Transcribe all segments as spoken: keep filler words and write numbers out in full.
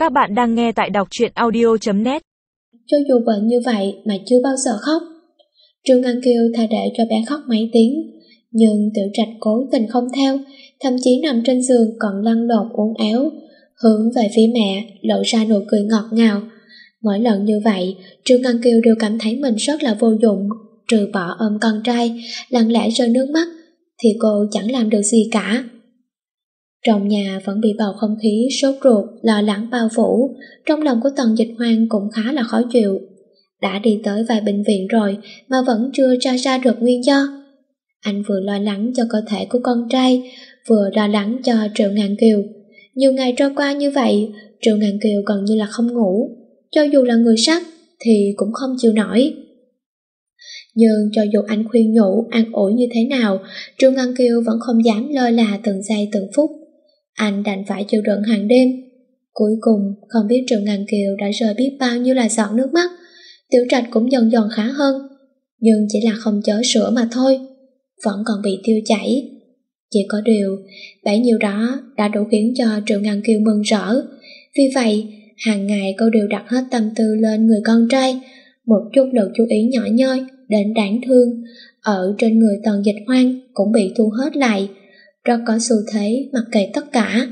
Các bạn đang nghe tại đọc truyện audio chấm net. Cho dù bệnh như vậy mà chưa bao giờ khóc. Trương Ngân Kiều thà để cho bé khóc mấy tiếng, nhưng Tiểu Trạch cố tình không theo, thậm chí nằm trên giường còn lăn lộn uốn éo, hướng về phía mẹ, lộ ra nụ cười ngọt ngào. Mỗi lần như vậy, Trương Ngân Kiều đều cảm thấy mình rất là vô dụng, trừ bỏ ôm con trai, lặng lẽ rơi nước mắt, thì cô chẳng làm được gì cả. Trong nhà vẫn bị bầu không khí sốt ruột, lo lắng bao phủ, trong lòng của Tần Dịch Hoang cũng khá là khó chịu. Đã đi tới vài bệnh viện rồi mà vẫn chưa tra ra được nguyên do. Anh vừa lo lắng cho cơ thể của con trai, vừa lo lắng cho Triệu Ngạn Kiều. Nhiều ngày trôi qua như vậy, Triệu Ngạn Kiều gần như là không ngủ, cho dù là người sắt thì cũng không chịu nổi. Nhưng cho dù anh khuyên nhủ, an ủi như thế nào, Triệu Ngạn Kiều vẫn không dám lơ là từng giây từng phút. Anh đành phải chịu đựng hàng đêm. Cuối cùng, không biết Triệu Ngạn Kiều đã rơi biết bao nhiêu là giọt nước mắt. Tiểu Trạch cũng dần dần khá hơn, nhưng chỉ là không chở sữa mà thôi, vẫn còn bị tiêu chảy. Chỉ có điều, bấy nhiêu đó đã đủ khiến cho Triệu Ngạn Kiều mừng rỡ. Vì vậy, hàng ngày cô đều đặt hết tâm tư lên người con trai, một chút lực chú ý nhỏ nhoi đến đáng thương ở trên người Tần Dịch Hoang cũng bị thu hết lại, rất có xu thế mặc kệ tất cả.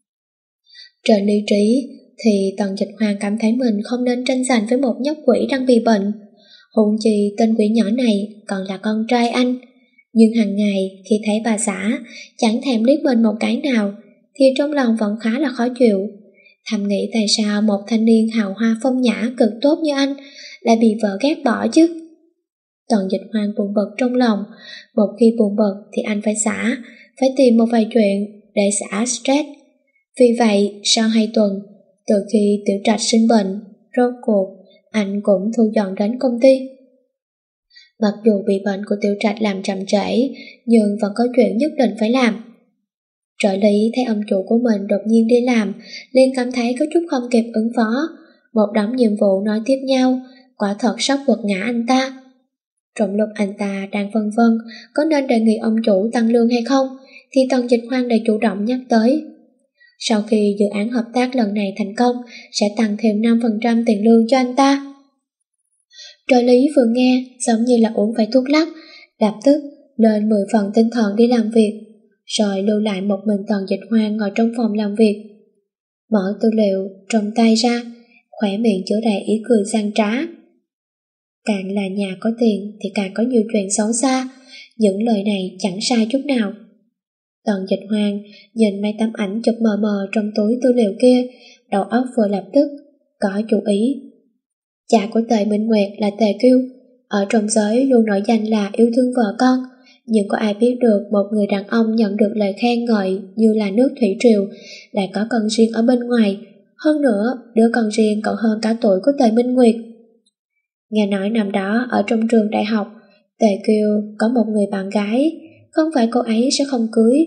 Trên lý trí thì Tần Dịch Hoang cảm thấy mình không nên tranh giành với một nhóc quỷ đang bị bệnh, huống chi tên quỷ nhỏ này còn là con trai anh. Nhưng hàng ngày khi thấy bà xã chẳng thèm liếc mình một cái nào thì trong lòng vẫn khá là khó chịu, thầm nghĩ tại sao một thanh niên hào hoa phong nhã cực tốt như anh lại bị vợ ghét bỏ chứ. Tần Dịch Hoang buồn bực trong lòng, một khi buồn bực thì anh phải xả, phải tìm một vài chuyện để xả stress. Vì vậy, sau hai tuần, từ khi Tiểu Trạch sinh bệnh, rốt cuộc, anh cũng thu dọn đến công ty. Mặc dù bị bệnh của Tiểu Trạch làm chậm trễ, nhưng vẫn có chuyện nhất định phải làm. Trợ lý thấy ông chủ của mình đột nhiên đi làm, liền cảm thấy có chút không kịp ứng phó. Một đống nhiệm vụ nói tiếp nhau, quả thật sắp quật ngã anh ta. Trong lúc anh ta đang phân vân có nên đề nghị ông chủ tăng lương hay không, thì Tần Dịch Hoang đã chủ động nhắc tới. Sau khi dự án hợp tác lần này thành công, sẽ tăng thêm năm phần trăm tiền lương cho anh ta. Trợ lý vừa nghe giống như là uống phải thuốc lắc, lập tức lên mười phần tinh thần đi làm việc, rồi lưu lại một mình Tần Dịch Hoang ngồi trong phòng làm việc. Mở tư liệu trong tay ra, khỏe miệng chứa đầy ý cười gian trá. Càng là nhà có tiền thì càng có nhiều chuyện xấu xa, những lời này chẳng sai chút nào. Tần Dịch Hoang nhìn mấy tấm ảnh chụp mờ mờ trong túi tư liệu kia, đầu óc vừa lập tức có chủ ý. Cha của Tề Minh Nguyệt là Tề Kiêu, ở trong giới luôn nổi danh là yêu thương vợ con, nhưng có ai biết được một người đàn ông nhận được lời khen ngợi như là nước thủy triều lại có con riêng ở bên ngoài, hơn nữa đứa con riêng còn hơn cả tuổi của Tề Minh Nguyệt. Nghe nói năm đó ở trong trường đại học, Tề Kiều có một người bạn gái, không phải cô ấy sẽ không cưới.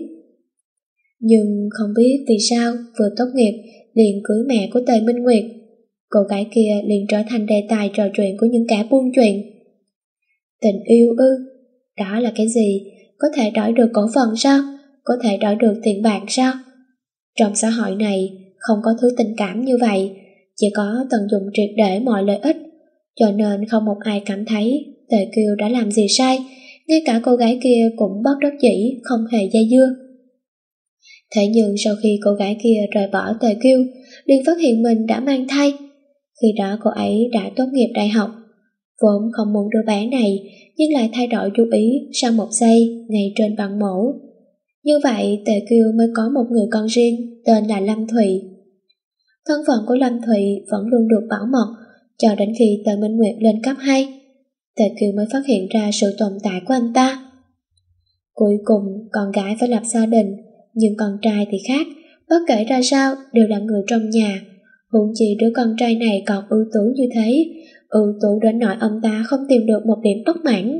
Nhưng không biết vì sao vừa tốt nghiệp liền cưới mẹ của Tề Minh Nguyệt, cô gái kia liền trở thành đề tài trò chuyện của những kẻ buôn chuyện. Tình yêu ư? Đó là cái gì? Có thể đổi được cổ phần sao? Có thể đổi được tiền bạc sao? Trong xã hội này không có thứ tình cảm như vậy, chỉ có tận dụng triệt để mọi lợi ích, cho nên không một ai cảm thấy Tề Kiều đã làm gì sai, ngay cả cô gái kia cũng bất đắc dĩ không hề dây dưa. Thế nhưng sau khi cô gái kia rời bỏ Tề Kiều, liền phát hiện mình đã mang thai. Khi đó cô ấy đã tốt nghiệp đại học, vốn không muốn đứa bé này, nhưng lại thay đổi chú ý sau một giây ngay trên bàn mổ. Như vậy Tề Kiều mới có một người con riêng tên là Lâm Thụy. Thân phận của Lâm Thụy vẫn luôn được bảo mật, cho đến khi Tề Minh Nguyệt lên cấp hai, Tề Kiều mới phát hiện ra sự tồn tại của anh ta. Cuối cùng con gái phải lập gia đình, nhưng con trai thì khác, bất kể ra sao đều là người trong nhà. Huống chi đứa con trai này còn ưu tú như thế, ưu tú đến nỗi ông ta không tìm được một điểm bất mãn.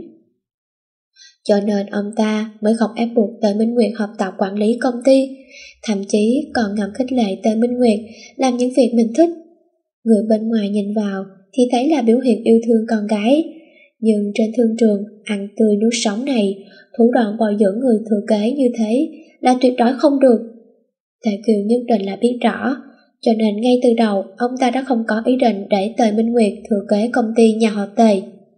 Cho nên ông ta mới không ép buộc Tề Minh Nguyệt học tập quản lý công ty, thậm chí còn ngầm khích lệ Tề Minh Nguyệt làm những việc mình thích. Người bên ngoài nhìn vào thì thấy là biểu hiện yêu thương con gái, nhưng trên thương trường ăn tươi nuốt sống này, thủ đoạn bồi dưỡng người thừa kế như thế là tuyệt đối không được. Tề Kiều nhất định là biết rõ, cho nên ngay từ đầu ông ta đã không có ý định để Tề Minh Nguyệt thừa kế công ty nhà họ Tề.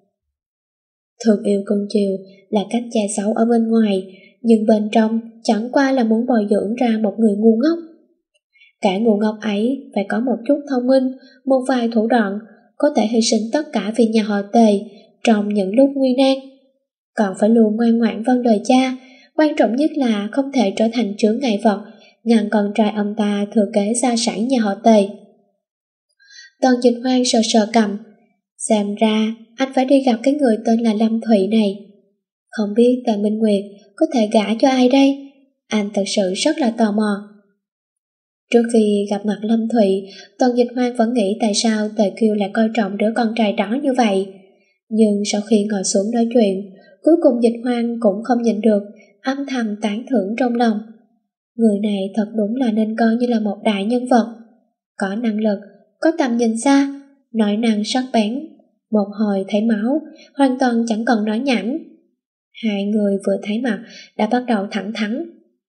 Thương yêu cưng chiều là cách che giấu ở bên ngoài, nhưng bên trong chẳng qua là muốn bồi dưỡng ra một người ngu ngốc. Cả ngu ngốc ấy phải có một chút thông minh, một vài thủ đoạn, có thể hy sinh tất cả vì nhà họ Tề trong những lúc nguy nan. Còn phải luôn ngoan ngoãn vâng lời cha, quan trọng nhất là không thể trở thành chướng ngại vật, ngăn con trai ông ta thừa kế gia sản nhà họ Tề. Tần Dịch Hoang sờ sờ cầm, xem ra anh phải đi gặp cái người tên là Lâm Thụy này. Không biết Tề Minh Nguyệt có thể gả cho ai đây? Anh thật sự rất là tò mò. Trước khi gặp mặt Lâm Thụy, Tần Dịch Hoang vẫn nghĩ tại sao Tề Kiều lại coi trọng đứa con trai đó như vậy. Nhưng sau khi ngồi xuống nói chuyện, cuối cùng Dịch Hoang cũng không nhịn được, âm thầm tán thưởng trong lòng. Người này thật đúng là nên coi như là một đại nhân vật. Có năng lực, có tầm nhìn xa, nói năng sắc bén. Một hồi thấy máu, hoàn toàn chẳng cần nói nhảm. Hai người vừa thấy mặt đã bắt đầu thẳng thắn.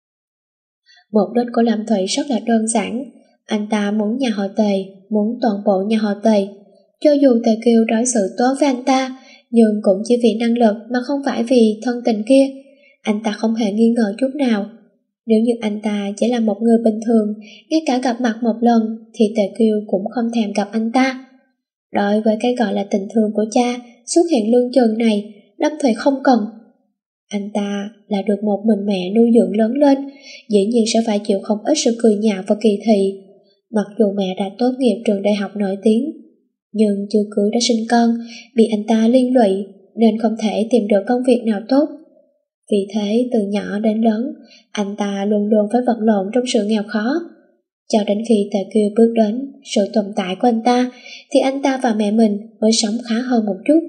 Mục đích của Lâm Thụy rất là đơn giản. Anh ta muốn nhà họ Tề, muốn toàn bộ nhà họ Tề. Cho dù Tề Kiều đối xử tốt với anh ta, nhưng cũng chỉ vì năng lực mà không phải vì thân tình kia. Anh ta không hề nghi ngờ chút nào. Nếu như anh ta chỉ là một người bình thường, ngay cả gặp mặt một lần thì Tề Kiều cũng không thèm gặp anh ta. Đối với cái gọi là tình thương của cha xuất hiện lương chừng này, Lâm Thụy không cần. Anh ta là được một mình mẹ nuôi dưỡng lớn lên, dĩ nhiên sẽ phải chịu không ít sự cười nhạo và kỳ thị. Mặc dù mẹ đã tốt nghiệp trường đại học nổi tiếng, nhưng chưa cưới đã sinh con, bị anh ta liên lụy nên không thể tìm được công việc nào tốt. Vì thế từ nhỏ đến lớn, anh ta luôn luôn phải vật lộn trong sự nghèo khó. Cho đến khi Tề Kiều bước đến sự tồn tại của anh ta, thì anh ta và mẹ mình mới sống khá hơn một chút.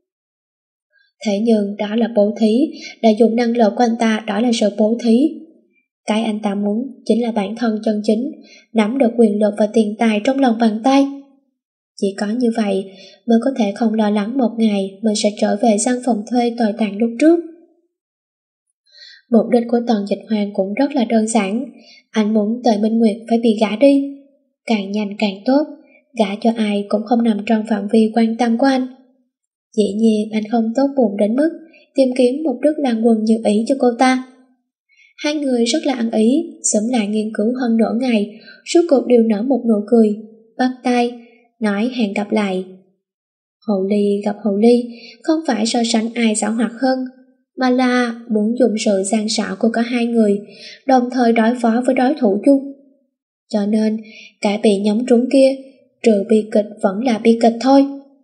Thế nhưng đó là bố thí, đã dùng năng lực của anh ta, đó là sự bố thí. Cái anh ta muốn chính là bản thân chân chính, nắm được quyền lực và tiền tài trong lòng bàn tay. Chỉ có như vậy mới có thể không lo lắng một ngày mình sẽ trở về gian phòng thuê tồi tàn lúc trước. Mục đích của Tần Dịch Hoang cũng rất là đơn giản. Anh muốn Tề Minh Nguyệt phải bị gả đi, càng nhanh càng tốt. Gả cho ai cũng không nằm trong phạm vi quan tâm của anh. Dĩ nhiên anh không tốt bụng đến mức tìm kiếm một đức lang quân như ý cho cô ta. Hai người rất là ăn ý, sớm lại nghiên cứu hơn nửa ngày, suốt cuộc đều nở một nụ cười, bắt tay, nói hẹn gặp lại. Hồ ly gặp hồ ly, không phải so sánh ai xảo hoạt hơn, mà là muốn dùng sự gian xảo của cả hai người, đồng thời đối phó với đối thủ chung. Cho nên, cả bị nhắm trúng kia, trừ bi kịch vẫn là bi kịch thôi.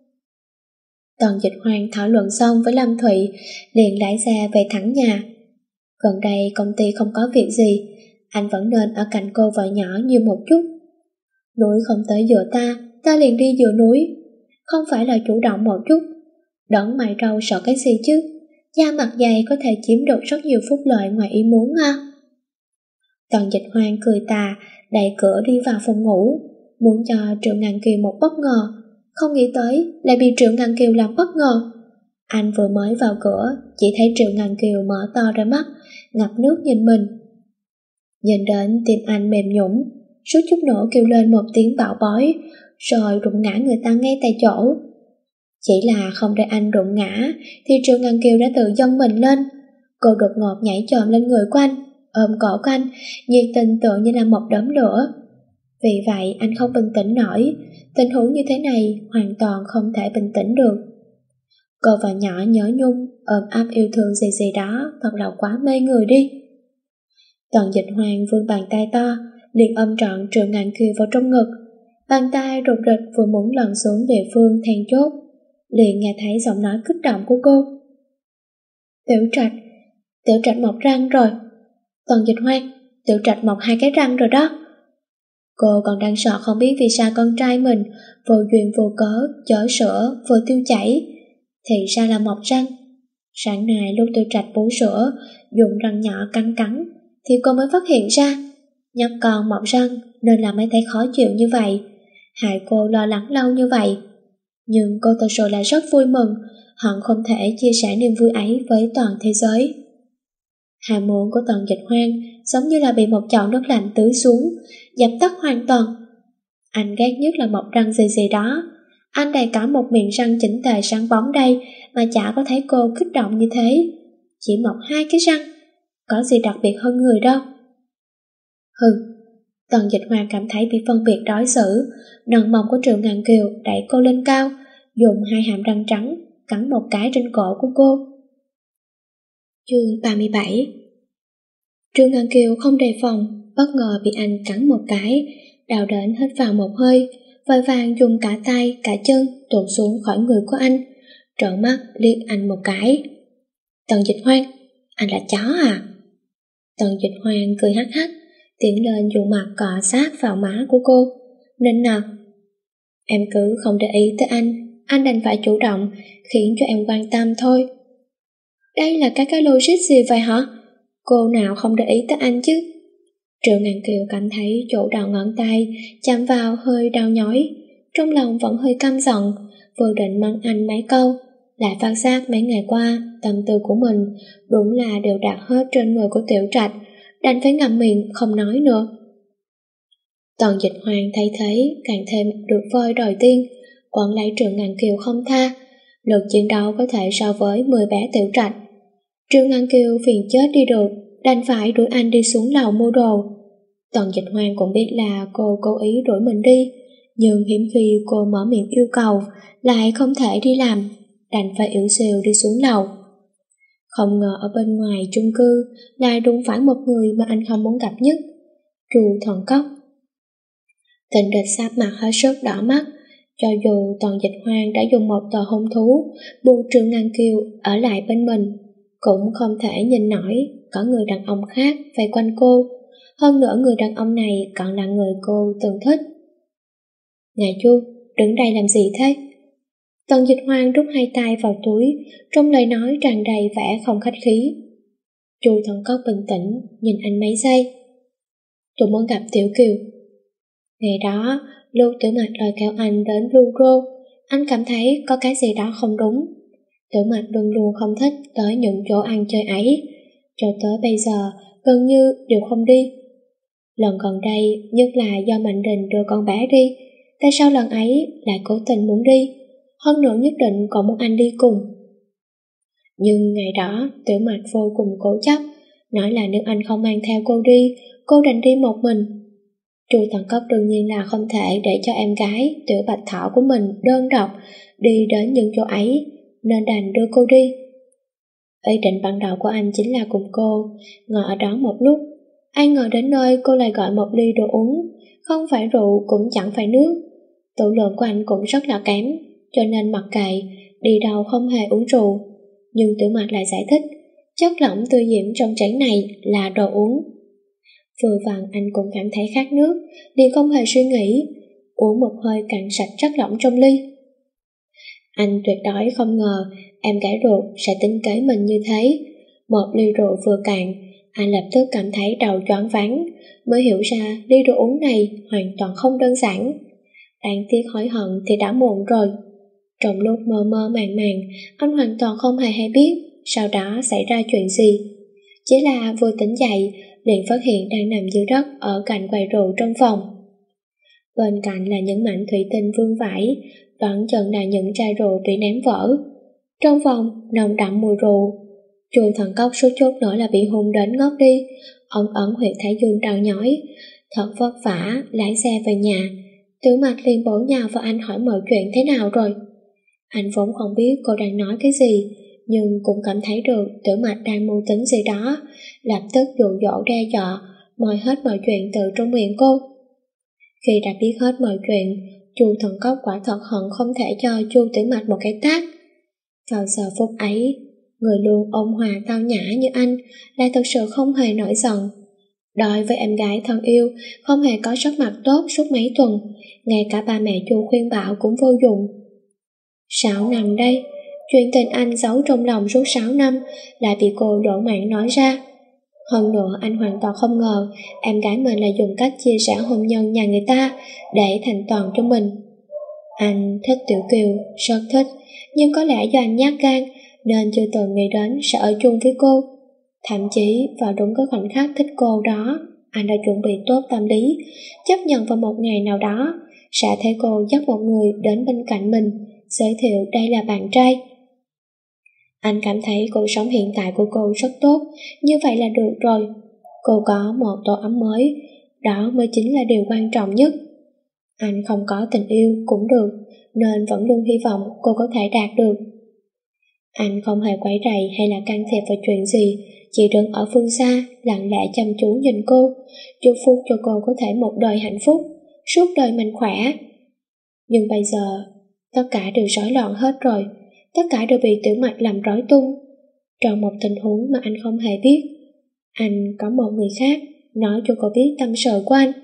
Tần Dịch Hoang thảo luận xong với Lâm Thụy, liền lái xe về thẳng nhà. Gần đây công ty không có việc gì, anh vẫn nên ở cạnh cô vợ nhỏ nhiều một chút. Núi không tới dựa ta, ta liền đi dựa núi. Không phải là chủ động một chút. Đón mày râu sợ cái gì chứ? Da mặt dày có thể chiếm được rất nhiều phúc lợi ngoài ý muốn ha. Tần Dịch Hoang cười tà, đẩy cửa đi vào phòng ngủ, muốn cho Triệu Ngàn Kiều một bất ngờ. Không nghĩ tới lại bị Triệu Ngàn Kiều làm bất ngờ. Anh vừa mới vào cửa, chỉ thấy Triệu Ngàn Kiều mở to đôi mắt, ngập nước nhìn mình. Nhìn đến tim anh mềm nhũn, suýt chút nữa kêu lên một tiếng bạo bói, rồi đụng ngã người ta ngay tại chỗ. Chỉ là không để anh đụng ngã, thì Triệu Ngàn Kiều đã tự dâng mình lên. Cô đột ngột nhảy chồm lên người của anh, ôm cổ của anh, nhiệt tình tựa như là một đốm lửa. Vì vậy anh không bình tĩnh nổi, tình huống như thế này hoàn toàn không thể bình tĩnh được. Cô và nhỏ nhớ nhung, ôm ấp yêu thương gì gì đó, thật là quá mê người đi. Tần Dịch Hoang vươn bàn tay to, liền ôm trọn Triệu Ngàn Kiều vào trong ngực. Bàn tay rụt rịch vừa muốn lần xuống địa phương then chốt, liền nghe thấy giọng nói kích động của cô. Tiểu Trạch, Tiểu Trạch mọc răng rồi. Tần Dịch Hoang, Tiểu Trạch mọc hai cái răng rồi đó. Cô còn đang sợ không biết vì sao con trai mình vô duyên vô cớ chở sữa vừa tiêu chảy, thì ra là mọc răng. Sáng nay lúc Tiểu Trạch bú sữa, dùng răng nhỏ cắn cắn, thì cô mới phát hiện ra nhóc con mọc răng nên là mới thấy khó chịu như vậy, hại cô lo lắng lâu như vậy. Nhưng cô thật sự là rất vui mừng, hận không thể chia sẻ niềm vui ấy với toàn thế giới. Ham muốn của Tần Dịch Hoang giống như là bị một chậu nước lạnh tưới xuống, dập tắt hoàn toàn. Anh ghét nhất là mọc răng gì gì đó. Anh đầy cả một miệng răng chỉnh tề sáng bóng đây mà chả có thấy cô kích động như thế. Chỉ mọc hai cái răng, có gì đặc biệt hơn người đâu. Hừ, Tần Dịch Hoàng cảm thấy bị phân biệt đối xử, nâng mông của Triệu Ngàn Kiều đẩy cô lên cao, dùng hai hàm răng trắng cắn một cái trên cổ của cô. Chương ba mươi bảy. Triệu Ngàn Kiều không đề phòng, bất ngờ bị anh cắn một cái, đau đớn hít vào một hơi, vội vàng dùng cả tay cả chân tuột xuống khỏi người của anh, trợn mắt liếc anh một cái. Tần Dịch Hoàng, anh là chó à? Tần Dịch Hoàng cười hắc hắc, tiến lên dùng mặt cọ sát vào má của cô, nên nọt. Em cứ không để ý tới anh, anh đành phải chủ động khiến cho em quan tâm thôi. Đây là cái cái logic gì vậy hả? Cô nào không để ý tới anh chứ? Triệu Ngàn Kiều cảm thấy chỗ đầu ngón tay chạm vào hơi đau nhói, trong lòng vẫn hơi căm giận, vừa định mắng anh mấy câu, lại phát giác mấy ngày qua tâm tư của mình đúng là đều đặt hết trên người của Tiểu Trạch, đành phải ngậm miệng không nói nữa. Tần Dịch Hoàng thấy thế càng thêm được voi đòi tiên, quấn lấy Triệu Ngàn Kiều không tha, lực chiến đấu có thể so với mười bé Tiểu Trạch. Triệu Ngàn Kiều phiền chết đi được, đành phải đuổi anh đi xuống lầu mua đồ. Tần Dịch Hoàng cũng biết là cô cố ý đuổi mình đi, nhưng hiếm khi cô mở miệng yêu cầu lại không thể đi làm, đành phải yếu xìu đi xuống lầu. Không ngờ ở bên ngoài chung cư lại đụng phải một người mà anh không muốn gặp nhất, Chu Thần Cốc. Tình địch sáp mặt hết sức đỏ mắt, cho dù Tần Dịch Hoàng đã dùng một tờ hôn thú buộc Triệu Ngàn Kiều ở lại bên mình, cũng không thể nhìn nổi có người đàn ông khác vây quanh cô. Hơn nữa người đàn ông này còn là người cô từng thích. Ngài Chu, đứng đây làm gì thế? Tần Dịch Hoàng rút hai tay vào túi, trong lời nói tràn đầy vẻ không khách khí. Chu Thần Cốc bình tĩnh nhìn anh mấy giây. Tôi muốn gặp Tiểu Kiều. Ngày đó, lúc Tiểu Mạch đòi kéo anh đến Luro, anh cảm thấy có cái gì đó không đúng. Tiểu Mạch luôn luôn không thích tới những chỗ ăn chơi ấy, cho tới bây giờ gần như đều không đi. Lần gần đây, nhất là do Mạnh Đình đưa con bé đi, tại sao lần ấy lại cố tình muốn đi, hơn nữa nhất định còn muốn anh đi cùng. Nhưng ngày đó, Tiểu Mạch vô cùng cố chấp, nói là nếu anh không mang theo cô đi, cô đành đi một mình. Chu Thần Cốc đương nhiên là không thể để cho em gái Tiểu Bạch Thỏ của mình đơn độc đi đến những chỗ ấy, nên đành đưa cô đi. Ý định ban đầu của anh chính là cùng cô ngồi ở đó một lúc. Ai ngờ đến nơi cô lại gọi một ly đồ uống, không phải rượu cũng chẳng phải nước. Tửu lượng của anh cũng rất là kém, cho nên mặc kệ, đi đâu không hề uống rượu. Nhưng Tiểu Mạch lại giải thích, chất lỏng tươi diễm trong chén này là đồ uống. Vừa vặn anh cũng cảm thấy khát nước, liền không hề suy nghĩ, uống một hơi cạn sạch chất lỏng trong ly. Anh tuyệt đối không ngờ em gái ruột sẽ tính kế mình như thế. Một ly rượu vừa cạn, anh lập tức cảm thấy đầu choáng váng, mới hiểu ra ly rượu uống này hoàn toàn không đơn giản. Đáng tiếc hối hận thì đã muộn rồi. Trong lúc mơ mơ màng màng, anh hoàn toàn không hề hay biết sau đó xảy ra chuyện gì. Chỉ là vừa tỉnh dậy, liền phát hiện đang nằm dưới đất ở cạnh quầy rượu trong phòng. Bên cạnh là những mảnh thủy tinh vương vãi, đoạn chừng là những chai rượu bị ném vỡ. Trong phòng nồng đậm mùi rượu. Chu Thần Cốc số chốt nữa là bị hôn đến ngất đi, ẩn ẩn huyệt thái dương đau nhói, thật vất vả lái xe về nhà. Tiểu Mạch liền bổ nhào vào anh hỏi mọi chuyện thế nào rồi. Anh vốn không biết cô đang nói cái gì, nhưng cũng cảm thấy được Tiểu Mạch đang mưu tính gì đó, lập tức dụ dỗ đe dọa moi hết mọi chuyện từ trong miệng cô. Khi đã biết hết mọi chuyện, Chu Thần Cốc quả thật hận không thể cho Chu Tiểu Mạch một cái tát. Vào giờ phút ấy, người luôn ôn hòa tao nhã như anh lại thật sự không hề nổi giận. Đối với em gái thân yêu, không hề có sắc mặt tốt suốt mấy tuần, ngay cả ba mẹ Chu khuyên bảo cũng vô dụng. Sáu năm đây, chuyện tình anh giấu trong lòng suốt sáu năm lại bị cô đổ mạng nói ra. Hơn nữa anh hoàn toàn không ngờ em gái mình lại dùng cách chia sẻ hôn nhân nhà người ta để thành toàn cho mình. Anh thích Tiểu Kiều, rất thích, nhưng có lẽ do anh nhát gan nên chưa từng nghĩ đến sẽ ở chung với cô. Thậm chí vào đúng cái khoảnh khắc thích cô đó, anh đã chuẩn bị tốt tâm lý, chấp nhận vào một ngày nào đó sẽ thấy cô dắt một người đến bên cạnh mình, giới thiệu đây là bạn trai. Anh cảm thấy cuộc sống hiện tại của cô rất tốt, như vậy là được rồi. Cô có một tổ ấm mới, đó mới chính là điều quan trọng nhất. Anh không có tình yêu cũng được, nên vẫn luôn hy vọng cô có thể đạt được. Anh không hề quấy rầy hay là can thiệp vào chuyện gì, chỉ đứng ở phương xa, lặng lẽ chăm chú nhìn cô, chúc phúc cho cô có thể một đời hạnh phúc, suốt đời mạnh khỏe. Nhưng bây giờ, tất cả đều rối loạn hết rồi, tất cả đều bị Tiểu Mạch làm rối tung. Trong một tình huống mà anh không hề biết, anh có một người khác nói cho cô biết tâm sự của anh.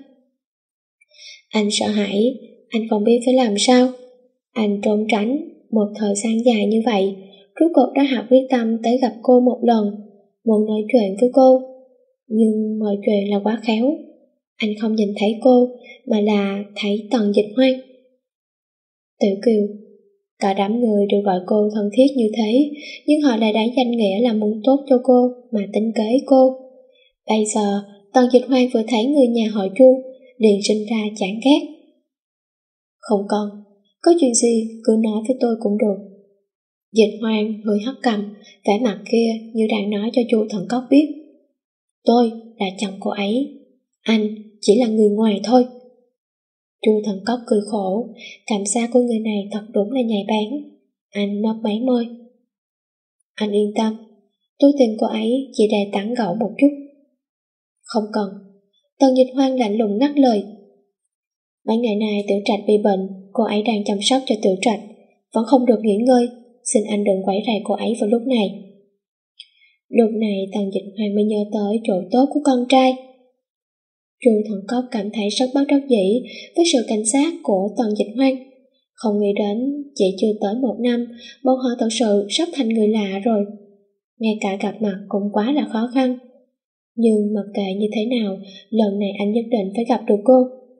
Anh sợ hãi, anh không biết phải làm sao. Anh trốn tránh một thời gian dài như vậy, rốt cuộc đã hạ quyết tâm tới gặp cô một lần, muốn nói chuyện với cô. Nhưng mọi chuyện là quá khéo, anh không nhìn thấy cô, mà là thấy Tần Dịch Hoan. Tiểu Kiều, cả đám người đều gọi cô thân thiết như thế, nhưng họ lại đã danh nghĩa là muốn tốt cho cô mà tính kế cô. Bây giờ, Tần Dịch Hoan vừa thấy người nhà họ Chu, liền sinh ra chán ghét. Không con, có chuyện gì cứ nói với tôi cũng được. Dịch Hoan hơi hất cằm, vẻ mặt kia như đang nói cho Chu Thần Cốc biết. Tôi là chồng cô ấy, anh chỉ là người ngoài thôi. Chu Thần Cốc cười khổ, cảm giác của người này thật đúng là nhạy bén. Anh mấp máy môi. Anh yên tâm, tôi tìm cô ấy chỉ để tán gẫu một chút. Không cần. Tần Dịch Hoan lạnh lùng ngắt lời. Mấy ngày nay Tiểu Trạch bị bệnh, cô ấy đang chăm sóc cho Tiểu Trạch, vẫn không được nghỉ ngơi, xin anh đừng quấy rầy cô ấy vào lúc này. Lúc này Tần Dịch Hoan mới nhớ tới chỗ tốt của con trai. Chu Thần Cốc cảm thấy rất bất đắc dĩ với sự cảnh giác của Tần Dịch Hoan. Không nghĩ đến chỉ chưa tới một năm, bọn họ thật sự sắp thành người lạ rồi. Ngay cả gặp mặt cũng quá là khó khăn. Nhưng mặc kệ như thế nào, lần này anh nhất định phải gặp được cô.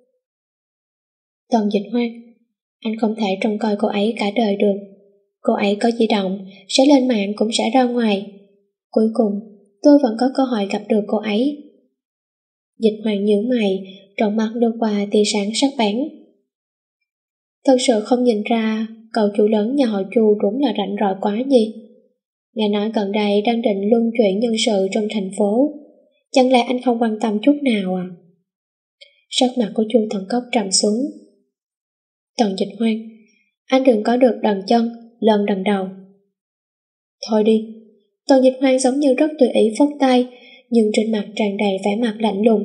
Tần Dịch Hoan, anh không thể trông coi cô ấy cả đời được. Cô ấy có di động, sẽ lên mạng cũng sẽ ra ngoài. Cuối cùng, tôi vẫn có cơ hội gặp được cô ấy. Dịch Hoan nhíu mày, trong mắt đưa qua tia sáng sắc bén. Thật sự không nhìn ra cậu chủ lớn nhà họ Chu đúng là rảnh rỗi quá gì. Nghe nói gần đây đang định luân chuyển nhân sự trong thành phố, chẳng lẽ anh không quan tâm chút nào à? Sắc mặt của Chu Thần Cốc trầm xuống. Tần Dịch Hoan, anh đừng có được đần chân, lần đần đầu. Thôi đi. Tần Dịch Hoan giống như rất tùy ý phất tay, nhưng trên mặt tràn đầy vẻ mặt lạnh lùng.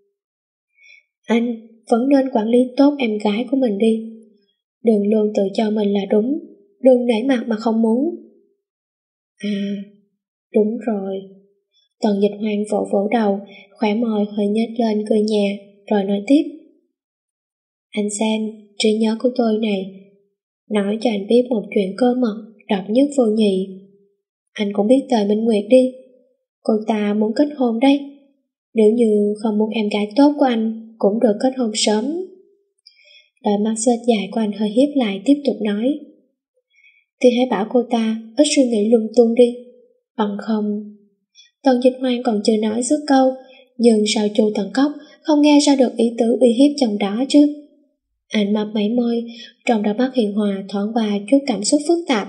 Anh vẫn nên quản lý tốt em gái của mình đi. Đừng luôn tự cho mình là đúng, đừng nể mặt mà không muốn. À, đúng rồi. Tần Dịch Hoan vỗ vỗ đầu, khóe môi hơi nhếch lên cười nhẹ, rồi nói tiếp. Anh xem, trí nhớ của tôi này, nói cho anh biết một chuyện cơ mật, độc nhất vô nhị. Anh cũng biết Tề Minh Nguyệt đi, cô ta muốn kết hôn đấy. Nếu như không muốn em gái tốt của anh cũng được kết hôn sớm. Đôi mắt xếch dài của anh hơi híp lại, tiếp tục nói. Thì hãy bảo cô ta ít suy nghĩ lung tung đi, bằng không. Tần Dịch Hoan còn chưa nói dứt câu, nhưng sao Chu Thần Cốc không nghe ra được ý tứ uy hiếp trong đó chứ? Anh mấp máy môi, trong đôi mắt hiền hòa thoáng qua chút cảm xúc phức tạp.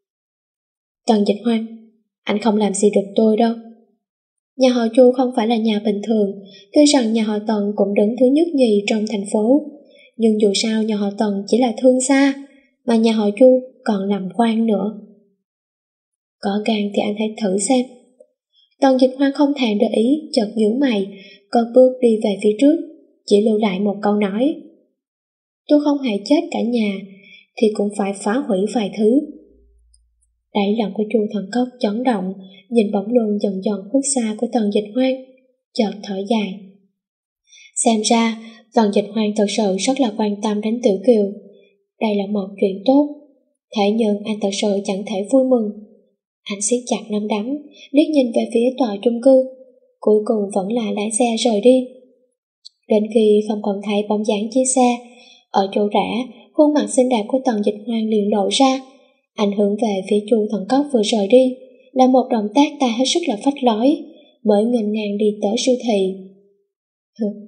Tần Dịch Hoan, anh không làm gì được tôi đâu. Nhà họ Chu không phải là nhà bình thường, tuy rằng nhà họ Tần cũng đứng thứ nhất nhì trong thành phố, nhưng dù sao nhà họ Tần chỉ là thương gia, mà nhà họ Chu còn làm quan nữa. Có gan thì anh hãy thử xem. Tần Dịch Hoan không thèm để ý, chợt nhướng mày, cất bước đi về phía trước, chỉ lưu lại một câu nói. Tôi không hại chết cả nhà, thì cũng phải phá hủy vài thứ. Đáy lòng của Chu Thần Cốc chấn động, nhìn bóng lưng dần dần khuất xa của Tần Dịch Hoan, chợt thở dài. Xem ra, Tần Dịch Hoan thật sự rất là quan tâm đến Tiểu Kiều. Đây là một chuyện tốt, thế nhưng anh thật sự chẳng thể vui mừng. Anh siết chặt nắm đấm, liếc nhìn về phía tòa chung cư, cuối cùng vẫn là lái xe rời đi. Đến khi không còn thấy bóng dáng chiếc xe, ở chỗ rẽ, khuôn mặt xinh đẹp của Tần Dịch Hoan liền lộ ra. Anh hướng về phía Chu Thần Cốc vừa rời đi, là một động tác ta hết sức là phách lối, mới nghênh ngang đi tới siêu thị. Hừ,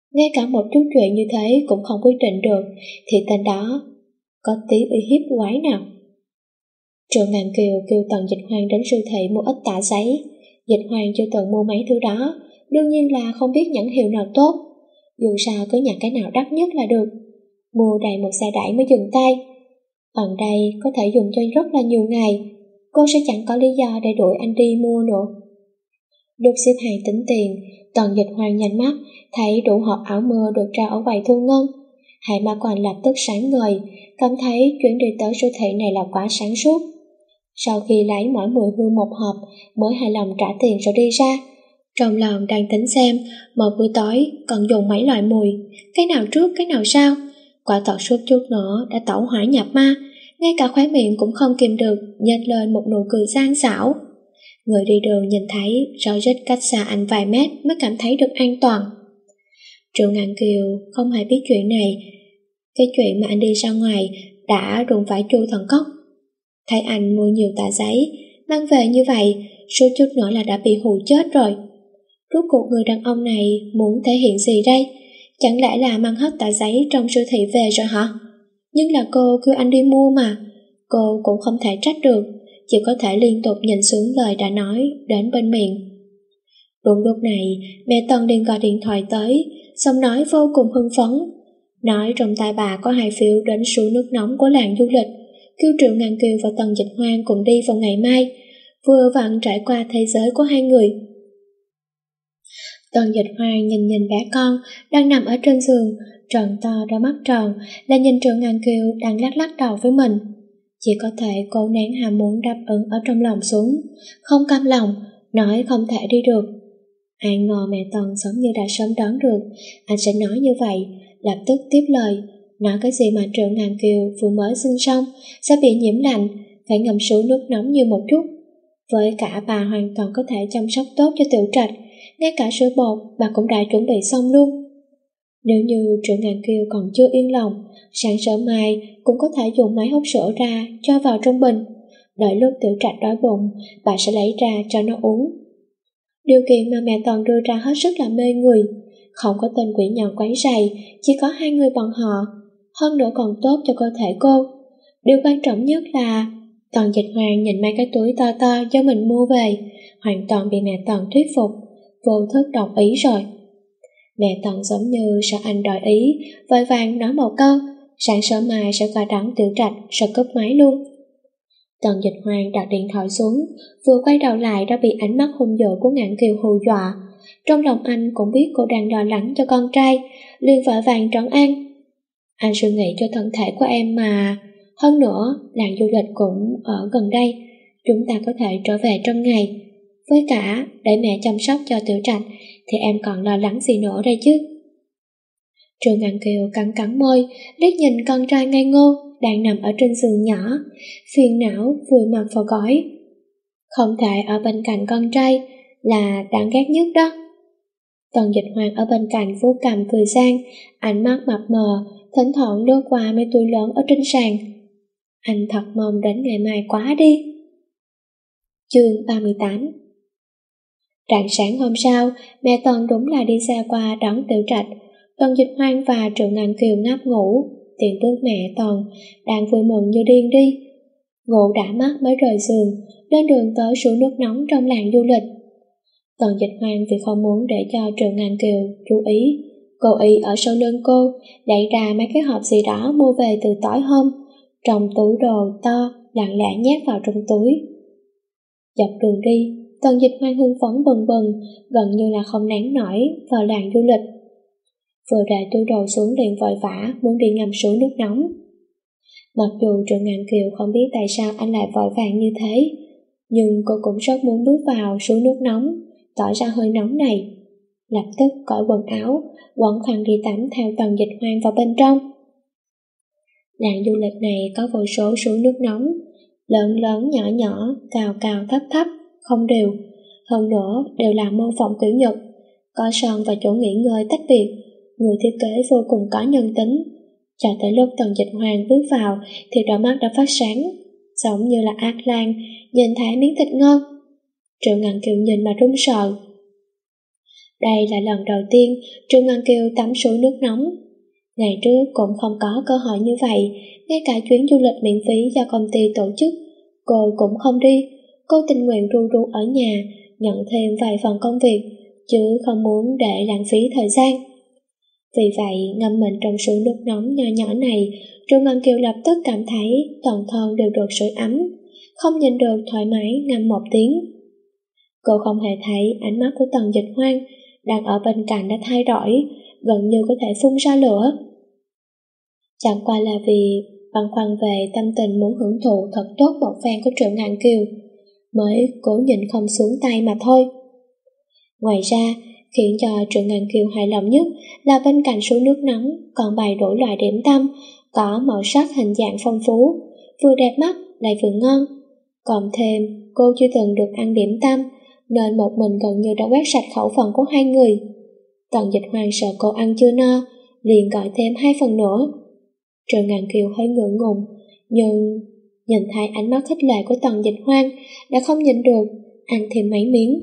ngay cả một chút chuyện như thế cũng không quyết định được, thì tên đó có tí uy hiếp quái nào. Triệu Ngạn Kiều kêu Tần Dịch Hoang đến siêu thị mua ít tả giấy. Dịch Hoang chưa từng mua mấy thứ đó, đương nhiên là không biết nhãn hiệu nào tốt. Dù sao cứ nhặt cái nào đắt nhất là được. Mua đầy một xe đẩy mới dừng tay. Ở đây có thể dùng cho rất là nhiều ngày. Cô sẽ chẳng có lý do để đuổi anh đi mua nữa. Lúc xếp hàng tính tiền, Tần Dịch Hoang nhanh mắt thấy đủ hộp áo mưa được trao ở quầy thu ngân. Hai má quanh lập tức sáng ngời, cảm thấy chuyến đi tới siêu thị này là quá sáng suốt. Sau khi lấy mỗi mùi hương một hộp, mới hài lòng trả tiền rồi đi ra. Trong lòng đang tính xem một buổi tối còn dùng mấy loại mùi, cái nào trước cái nào sau. Quả thật suốt chút nữa đã tẩu hỏa nhập ma, ngay cả khóe miệng cũng không kìm được nhếch lên một nụ cười gian xảo. Người đi đường nhìn thấy rõ rệt cách xa anh vài mét mới cảm thấy được an toàn. Triệu Ngạn Kiều không hề biết chuyện này, cái chuyện mà anh đi ra ngoài đã đụng phải Chu Thần Cốc. Thấy anh mua nhiều tờ giấy, mang về như vậy, suốt chút nữa là đã bị hù chết rồi. Rốt cuộc người đàn ông này muốn thể hiện gì đây? Chẳng lẽ là mang hết tờ giấy trong siêu thị về rồi hả? Nhưng là cô kêu anh đi mua mà, cô cũng không thể trách được, chỉ có thể liên tục nhìn xuống lời đã nói đến bên miệng. Đúng lúc này, mẹ Tần liền gọi điện thoại tới, xong nói vô cùng hưng phấn. Nói trong tay bà có hai phiếu đến suối nước nóng của làng du lịch, kêu Triệu Ngạn Kiều và Tần Dịch Hoang cùng đi vào ngày mai, vừa vặn trải qua thế giới của hai người. Tần Dịch Hoang nhìn nhìn bé con đang nằm ở trên giường, tròn to đôi mắt tròn, là nhìn Triệu Ngạn Kiều đang lắc lắc đầu với mình. Chỉ có thể cố nén ham muốn đáp ứng ở trong lòng xuống, không cam lòng, nói không thể đi được. Ai ngờ mẹ Tần giống như đã sớm đoán được anh sẽ nói như vậy, lập tức tiếp lời, nói cái gì mà Triệu Ngạn Kiều vừa mới sinh xong sẽ bị nhiễm lạnh, phải ngâm suối nước nóng như một chút. Với cả bà hoàn toàn có thể chăm sóc tốt cho Tiểu Trạch, ngay cả sữa bột bà cũng đã chuẩn bị xong luôn. Nếu như Triệu Ngạn Kiều còn chưa yên lòng, sáng sớm mai cũng có thể dùng máy hút sữa ra cho vào trong bình, đợi lúc Tiểu Trạch đói bụng bà sẽ lấy ra cho nó uống. Điều kiện mà mẹ Tần đưa ra hết sức là mê người, không có tên quỷ nhọn quấy rầy, chỉ có hai người bọn họ, hơn nữa còn tốt cho cơ thể cô. Điều quan trọng nhất là Tần Dịch Hoang nhìn mấy cái túi to to do mình mua về, hoàn toàn bị mẹ Tần thuyết phục, vô thức đồng ý rồi. Mẹ Tần giống như sợ anh đòi ý, vội vàng nói một câu, sáng sớm mai sẽ qua đón Tiểu Trạch rồi cúp máy luôn. Tần Dịch Hoang đặt điện thoại xuống, vừa quay đầu lại đã bị ánh mắt hung dữ của Ngạn Kiều hù dọa. Trong lòng anh cũng biết cô đang lo lắng cho con trai, liền vội vàng trấn an. Anh suy nghĩ cho thân thể của em mà, hơn nữa làng du lịch cũng ở gần đây, chúng ta có thể trở về trong ngày. Với cả để mẹ chăm sóc cho Tiểu Trạch thì em còn lo lắng gì nữa đây chứ. Triệu Ngạn Kiều cắn cắn môi, liếc nhìn con trai ngây ngô đang nằm ở trên giường nhỏ, phiền não vùi mặt vào gối. Không thể ở bên cạnh con trai là đáng ghét nhất đó. Tần Dịch Hoang ở bên cạnh vuốt cằm cười sang, ánh mắt mập mờ, thỉnh thoảng lướt qua mấy túi lớn ở trên sàn. Anh thật mong đến ngày mai quá đi. Chương ba mươi tám. Rạng sáng hôm sau, mẹ Tần đúng là đi xe qua đón Tiểu Trạch. Tần Dịch Hoang và Triệu Ngạn Kiều ngáp ngủ, tiện bước mẹ Tần đang vui mừng như điên đi. Ngủ đã mắt mới rời giường, lên đường tới suối nước nóng trong làng du lịch. Tần Dịch Hoang vì không muốn để cho Triệu Ngạn Kiều chú ý, cố ý ở sau lưng cô lấy ra mấy cái hộp gì đó mua về từ tối hôm, trong túi đồ to lặng lẽ nhét vào trong túi. Dọc đường đi, Tần Dịch Hoang hưng phấn bừng bừng, gần như là không nén nổi vào làng du lịch. Vừa để túi đồ xuống liền vội vã muốn đi ngâm suối nước nóng. Mặc dù Triệu Ngạn Kiều không biết tại sao anh lại vội vàng như thế, nhưng cô cũng rất muốn bước vào suối nước nóng, tỏ ra hơi nóng này. Lập tức cởi quần áo, quấn khăn đi tắm theo Tần Dịch Hoang vào bên trong. Làng du lịch này có vô số suối nước nóng, lớn lớn nhỏ nhỏ, cao cao thấp thấp, không đều. Hơn nữa đều là mô phỏng kiểu Nhật, có sân và chỗ nghỉ ngơi tách biệt. Người thiết kế vô cùng có nhân tính. Cho tới lúc Tần Dịch Hoang bước vào thì đôi mắt đã phát sáng, giống như là ác lan nhìn thấy miếng thịt ngon. Triệu Ngạn Kiều nhìn mà run sợ. Đây là lần đầu tiên Trương Ngân Kiều tắm suối nước nóng. Ngày trước cũng không có cơ hội như vậy, ngay cả chuyến du lịch miễn phí do công ty tổ chức, cô cũng không đi. Cô tình nguyện ru ru ở nhà, nhận thêm vài phần công việc, chứ không muốn để lãng phí thời gian. Vì vậy, ngâm mình trong suối nước nóng nho nhỏ này, Trương Ngân Kiều lập tức cảm thấy toàn thân đều được sưởi ấm, không nhìn được thoải mái ngâm một tiếng. Cô không hề thấy ánh mắt của Tần Dịch Hoang đang ở bên cạnh đã thay đổi, gần như có thể phun ra lửa. Chẳng qua là vì băn khoăn về tâm tình muốn hưởng thụ thật tốt một phen của Triệu Ngạn Kiều, mới cố nhịn không xuống tay mà thôi. Ngoài ra, khiến cho Triệu Ngạn Kiều hài lòng nhất là bên cạnh suối nước nóng còn bày đủ loại điểm tâm, có màu sắc hình dạng phong phú, vừa đẹp mắt lại vừa ngon. Còn thêm, cô chưa từng được ăn điểm tâm, nên một mình gần như đã quét sạch khẩu phần của hai người. Tần Dịch Hoang sợ cô ăn chưa no, liền gọi thêm hai phần nữa. Triệu Ngạn Kiều hơi ngượng ngùng, nhưng nhìn thấy ánh mắt khích lệ của Tần Dịch Hoang đã không nhịn được, ăn thêm mấy miếng.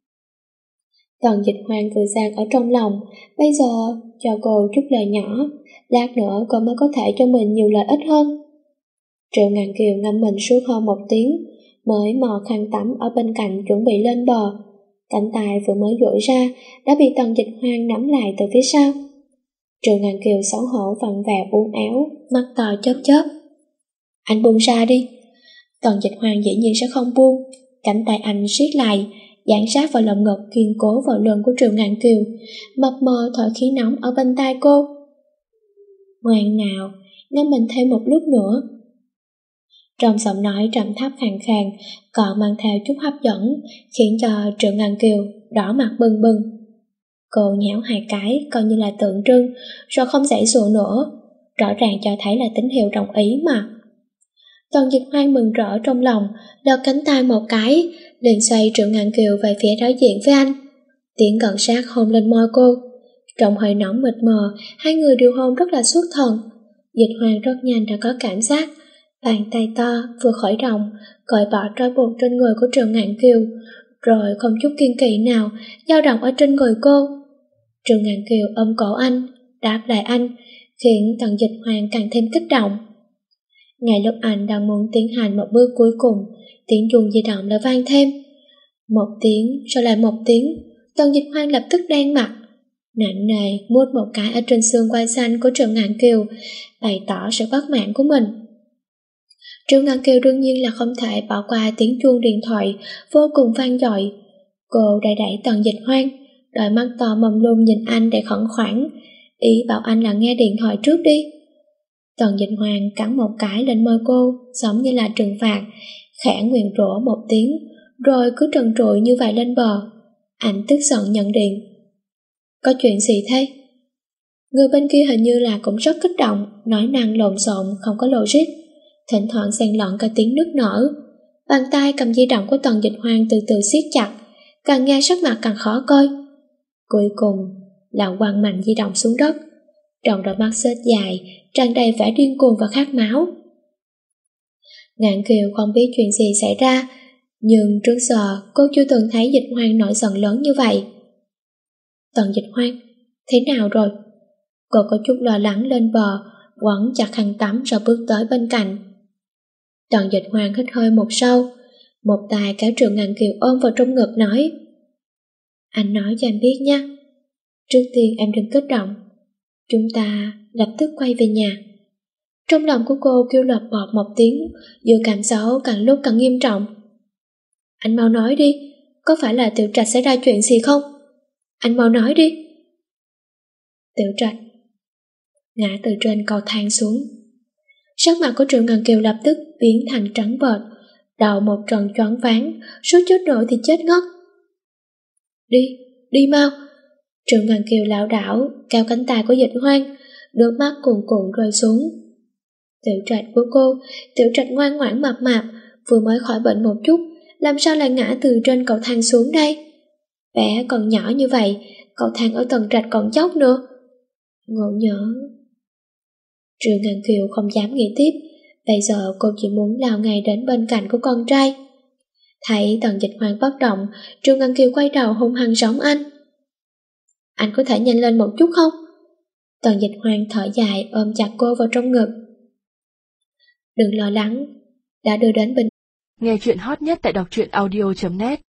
Tần Dịch Hoang cười giang ở trong lòng, bây giờ cho cô chút lời nhỏ, lát nữa cô mới có thể cho mình nhiều lợi ích hơn. Triệu Ngạn Kiều ngâm mình suốt hơn một tiếng, mới mò khăn tắm ở bên cạnh chuẩn bị lên bờ. Cánh tay vừa mới duỗi ra đã bị Tần Dịch Hoang nắm lại từ phía sau. Triệu Ngạn Kiều xấu hổ vặn vẹo uốn éo, mắt to chớp chớp. Anh buông ra đi. Tần Dịch Hoang dĩ nhiên sẽ không buông, cánh tay anh siết lại, dán sát vào lồng ngực kiên cố vào lưng của Triệu Ngạn Kiều, mập mờ thổi khí nóng ở bên tai cô. Ngoan nào, ngâm mình thêm một lúc nữa. Trong giọng nói trầm thấp khàn khàn, còn mang theo chút hấp dẫn, khiến cho Triệu Ngạn Kiều đỏ mặt bừng bừng. Cô nhéo hai cái coi như là tượng trưng, rồi không giãy giụa nữa, rõ ràng cho thấy là tín hiệu đồng ý mà. Tần Dịch Hoang mừng rỡ trong lòng, lật cánh tay một cái, liền xoay Triệu Ngạn Kiều về phía đối diện với anh, tiến gần sát hôn lên môi cô. Trong hơi nóng mịt mờ, hai người đều hôn rất là xuất thần. Dịch Hoang rất nhanh đã có cảm giác, bàn tay to vừa khởi động, cởi bỏ trói buộc trên người của Triệu Ngạn Kiều, rồi không chút kiên kỵ nào dao động ở trên người cô. Triệu Ngạn Kiều ôm cổ anh, đáp lại anh, khiến Tần Dịch Hoang càng thêm kích động. Ngay lúc anh đang muốn tiến hành một bước cuối cùng, tiếng chuông di động đã vang thêm. Một tiếng, rồi lại một tiếng, Tần Dịch Hoang lập tức đen mặt, nặng nề muốt một cái ở trên xương quai xanh của Triệu Ngạn Kiều, bày tỏ sự bất mãn của mình. Triệu Ngạn Kiều đương nhiên là không thể bỏ qua tiếng chuông điện thoại vô cùng vang dội. Cô đẩy đẩy Tần Dịch Hoang, đôi mắt to mông lung nhìn anh để khẩn khoản, ý bảo anh là nghe điện thoại trước đi. Tần Dịch Hoang cắn một cái lên môi cô, giống như là trừng phạt, khẽ nguyền rủa một tiếng, rồi cứ trần trụi như vậy lên bờ. Anh tức giận nhận điện. Có chuyện gì thế? Người bên kia hình như là cũng rất kích động, nói năng lộn xộn không có logic, thỉnh thoảng xen lẫn cả tiếng nức nở. Bàn tay cầm di động của Tần Dịch Hoang từ từ siết chặt, càng nghe sắc mặt càng khó coi. Cuối cùng là quăng mạnh di động xuống đất, trong đôi mắt xếch dài tràn đầy vẻ điên cuồng và khát máu. Ngạn Kiều không biết chuyện gì xảy ra, nhưng trước giờ cô chưa từng thấy Dịch Hoang nổi giận lớn như vậy. Tần Dịch Hoang, thế nào rồi? Cô có chút lo lắng lên bờ, quấn chặt khăn tắm rồi bước tới bên cạnh. Tần Dịch Hoang hít hơi một sâu, một tay kéo Triệu Ngạn Kiều ôm vào trong ngực nói: Anh nói cho em biết nha. Trước tiên em đừng kích động, chúng ta lập tức quay về nhà. Trong lòng của cô kêu lọt bọt một tiếng, vừa cảm xấu càng lúc càng nghiêm trọng. Anh mau nói đi, có phải là Tiểu Trạch xảy ra chuyện gì không? Anh mau nói đi. Tiểu Trạch ngã từ trên cầu thang xuống. Sắc mặt của Triệu Ngạn Kiều lập tức biến thành trắng bệch, đầu một trận choáng váng, suýt chút nữa thì chết ngất. Đi, đi mau. Triệu Ngạn Kiều lảo đảo kéo cánh tay của Dịch Hoang, nước mắt cuồn cuộn rơi xuống. Tiểu Trạch của cô, Tiểu Trạch ngoan ngoãn mập mạp, vừa mới khỏi bệnh một chút, làm sao lại ngã từ trên cầu thang xuống đây? Bé còn nhỏ như vậy, cầu thang ở tầng trệt còn dốc nữa. Ngộ nhỡ. Triệu Ngạn Kiều không dám nghĩ tiếp, bây giờ cô chỉ muốn lao ngay đến bên cạnh của con trai. Thấy Tần Dịch Hoang bất động, Triệu Ngạn Kiều quay đầu hung hăng giống anh. anh có thể nhanh lên một chút không? Tần Dịch Hoang thở dài ôm chặt cô vào trong ngực. Đừng lo lắng, đã đưa đến bệnh. Nghe chuyện hot nhất tại đọc truyện audio chấm net.